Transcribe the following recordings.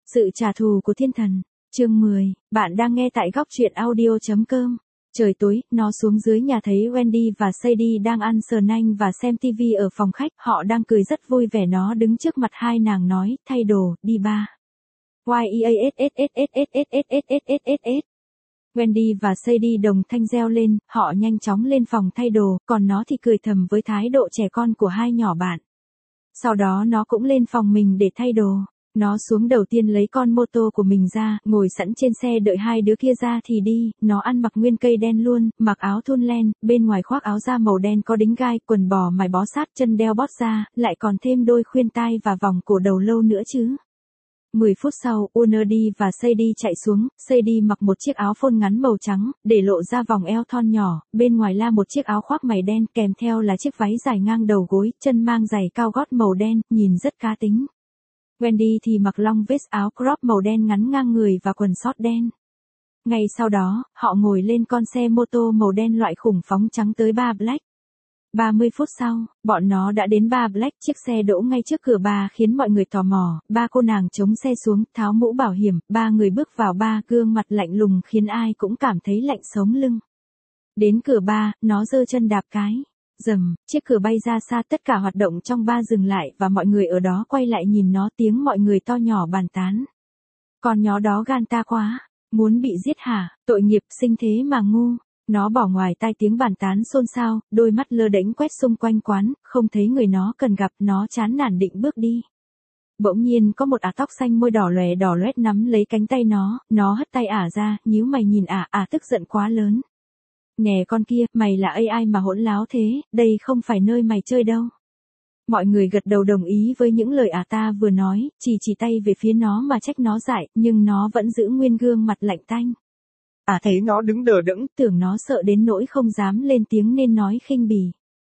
Sự trả thù của thiên thần. Chương 10, bạn đang nghe tại góc truyện audio.com. Trời tối, nó xuống dưới nhà thấy Wendy và Sadie đang ăn sờ nanh và xem TV ở phòng khách, họ đang cười rất vui vẻ. Nó đứng trước mặt hai nàng nói, thay đồ, đi ba. Wendy và Sadie đồng thanh reo lên, họ nhanh chóng lên phòng thay đồ, còn nó thì cười thầm với thái độ trẻ con của hai nhỏ bạn. Sau đó nó cũng lên phòng mình để thay đồ. Nó xuống đầu tiên lấy con mô tô của mình ra, ngồi sẵn trên xe đợi hai đứa kia ra thì đi. Nó ăn mặc nguyên cây đen luôn, mặc áo thun len, bên ngoài khoác áo da màu đen có đính gai, quần bò mài bó sát, chân đeo bót da, lại còn thêm đôi khuyên tai và vòng cổ đầu lâu nữa chứ. 10 phút sau, Unnerdy và Sadie chạy xuống. Sadie mặc một chiếc áo phôn ngắn màu trắng, để lộ ra vòng eo thon nhỏ, bên ngoài là một chiếc áo khoác mày đen, kèm theo là chiếc váy dài ngang đầu gối, chân mang giày cao gót màu đen, nhìn rất cá tính. Wendy thì mặc long vest áo crop màu đen ngắn ngang người và quần sót đen. Ngay sau đó, họ ngồi lên con xe mô tô màu đen loại khủng phóng trắng tới Bar Black. 30 phút sau, bọn nó đã đến Bar Black, chiếc xe đỗ ngay trước cửa bar khiến mọi người tò mò. Ba cô nàng chống xe xuống, tháo mũ bảo hiểm, ba người bước vào bar, gương mặt lạnh lùng khiến ai cũng cảm thấy lạnh sống lưng. Đến cửa bar, nó giơ chân đạp cái. Rầm, chiếc cửa bay ra xa, tất cả hoạt động trong bar dừng lại và mọi người ở đó quay lại nhìn nó, tiếng mọi người to nhỏ bàn tán. Con nhó đó gan ta quá, muốn bị giết hả, tội nghiệp, sinh thế mà ngu. Nó bỏ ngoài tai tiếng bàn tán xôn xao, đôi mắt lơ đễnh quét xung quanh quán, không thấy người nó cần gặp, nó chán nản định bước đi. Bỗng nhiên có một ả tóc xanh môi đỏ loét nắm lấy cánh tay nó hất tay ả ra, nhíu mày nhìn ả tức giận quá lớn. Nè con kia, mày là AI mà hỗn láo thế, đây không phải nơi mày chơi đâu. Mọi người gật đầu đồng ý với những lời ta vừa nói, chỉ tay về phía nó mà trách nó dại, nhưng nó vẫn giữ nguyên gương mặt lạnh tanh. Thấy nó đứng đờ đẫn, tưởng nó sợ đến nỗi không dám lên tiếng nên nói khinh bỉ.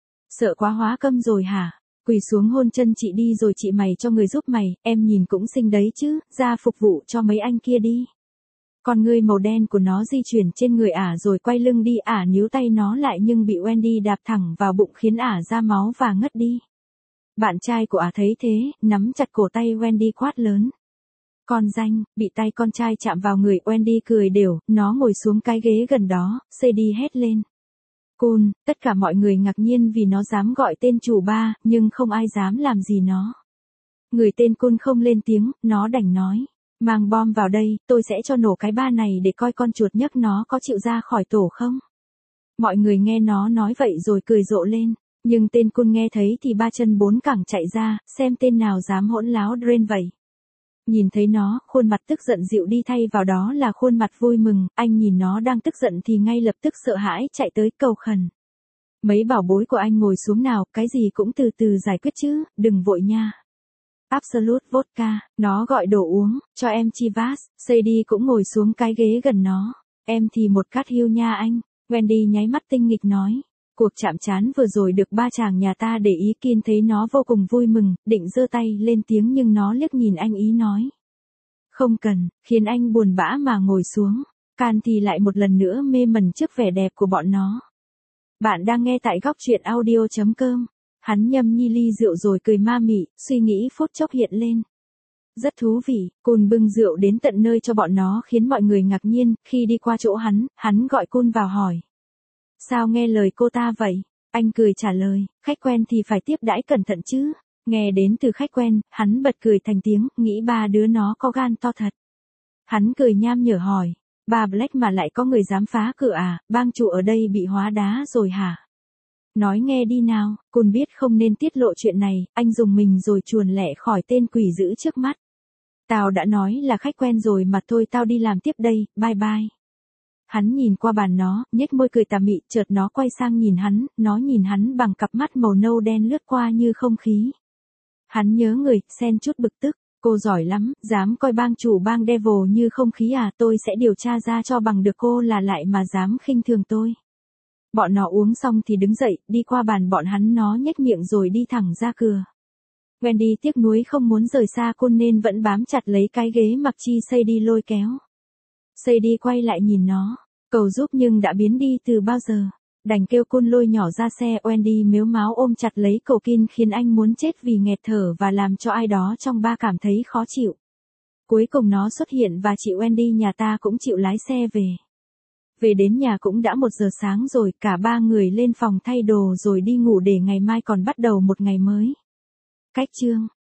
Sợ quá hóa câm rồi hả? Quỳ xuống hôn chân chị đi rồi chị mày cho người giúp mày, em nhìn cũng xinh đấy chứ, ra phục vụ cho mấy anh kia đi. Con ngươi màu đen của nó di chuyển trên người rồi quay lưng đi, níu tay nó lại nhưng bị Wendy đạp thẳng vào bụng khiến ra máu và ngất đi. Bạn trai của thấy thế, nắm chặt cổ tay Wendy quát lớn. Con danh, bị tay con trai chạm vào người, Wendy cười đều, nó ngồi xuống cái ghế gần đó, Sadie hét lên. Cool, tất cả mọi người ngạc nhiên vì nó dám gọi tên chủ bar, nhưng không ai dám làm gì nó. Người tên Cool không lên tiếng, nó đành nói. Mang bom vào đây, tôi sẽ cho nổ cái bar này để coi con chuột nhấc nó có chịu ra khỏi tổ không. Mọi người nghe nó nói vậy rồi cười rộ lên, nhưng tên Cool nghe thấy thì ba chân bốn cẳng chạy ra, xem tên nào dám hỗn láo Drain vậy. Nhìn thấy nó, khuôn mặt tức giận dịu đi, thay vào đó là khuôn mặt vui mừng, anh nhìn nó đang tức giận thì ngay lập tức sợ hãi chạy tới cầu khẩn. Mấy bảo bối của anh ngồi xuống nào, cái gì cũng từ từ giải quyết chứ, đừng vội nha. Absolute vodka, nó gọi đồ uống, cho em Chivas. Sadie cũng ngồi xuống cái ghế gần nó. Em thì một cát hiêu nha anh. Wendy nháy mắt tinh nghịch nói. Cuộc chạm trán vừa rồi được ba chàng nhà ta để ý, Kin thấy nó vô cùng vui mừng, định giơ tay lên tiếng nhưng nó liếc nhìn anh ý nói. Không cần, khiến anh buồn bã mà ngồi xuống. Can thì lại một lần nữa mê mẩn trước vẻ đẹp của bọn nó. Bạn đang nghe tại góc truyện audio.com. Hắn nhâm nhi ly rượu rồi cười ma mị, suy nghĩ phút chốc hiện lên. Rất thú vị, Cun bưng rượu đến tận nơi cho bọn nó khiến mọi người ngạc nhiên, khi đi qua chỗ hắn gọi Cun vào hỏi. Sao nghe lời cô ta vậy? Anh cười trả lời, khách quen thì phải tiếp đãi cẩn thận chứ. Nghe đến từ khách quen, hắn bật cười thành tiếng, nghĩ ba đứa nó có gan to thật. Hắn cười nham nhở hỏi, Bar Black mà lại có người dám phá cửa bang chủ ở đây bị hóa đá rồi hả? Nói nghe đi nào, Cun biết không nên tiết lộ chuyện này, anh dùng mình rồi chuồn lẹ khỏi tên quỷ dữ trước mắt. Tao đã nói là khách quen rồi mà, thôi tao đi làm tiếp đây, bye bye. Hắn nhìn qua bàn nó, nhếch môi cười tà mị, chợt nó quay sang nhìn hắn, nó nhìn hắn bằng cặp mắt màu nâu đen lướt qua như không khí. Hắn nhớ người, xen chút bực tức, cô giỏi lắm, dám coi bang chủ bang Devil như không khí tôi sẽ điều tra ra cho bằng được cô là lại mà dám khinh thường tôi. Bọn nó uống xong thì đứng dậy, đi qua bàn bọn hắn, nó nhếch miệng rồi đi thẳng ra cửa. Wendy tiếc nuối không muốn rời xa Cun nên vẫn bám chặt lấy cái ghế mặc chi Sadie lôi kéo. Sadie quay lại nhìn nó, cầu giúp nhưng đã biến đi từ bao giờ. Đành kêu Cun lôi nhỏ ra xe. Wendy mếu máo ôm chặt lấy cậu Kin khiến anh muốn chết vì nghẹt thở và làm cho ai đó trong ba cảm thấy khó chịu. Cuối cùng nó xuất hiện và chị Wendy nhà ta cũng chịu lái xe về. Về đến nhà cũng đã 1 giờ sáng rồi, cả 3 người lên phòng thay đồ rồi đi ngủ để ngày mai còn bắt đầu một ngày mới. Cách chương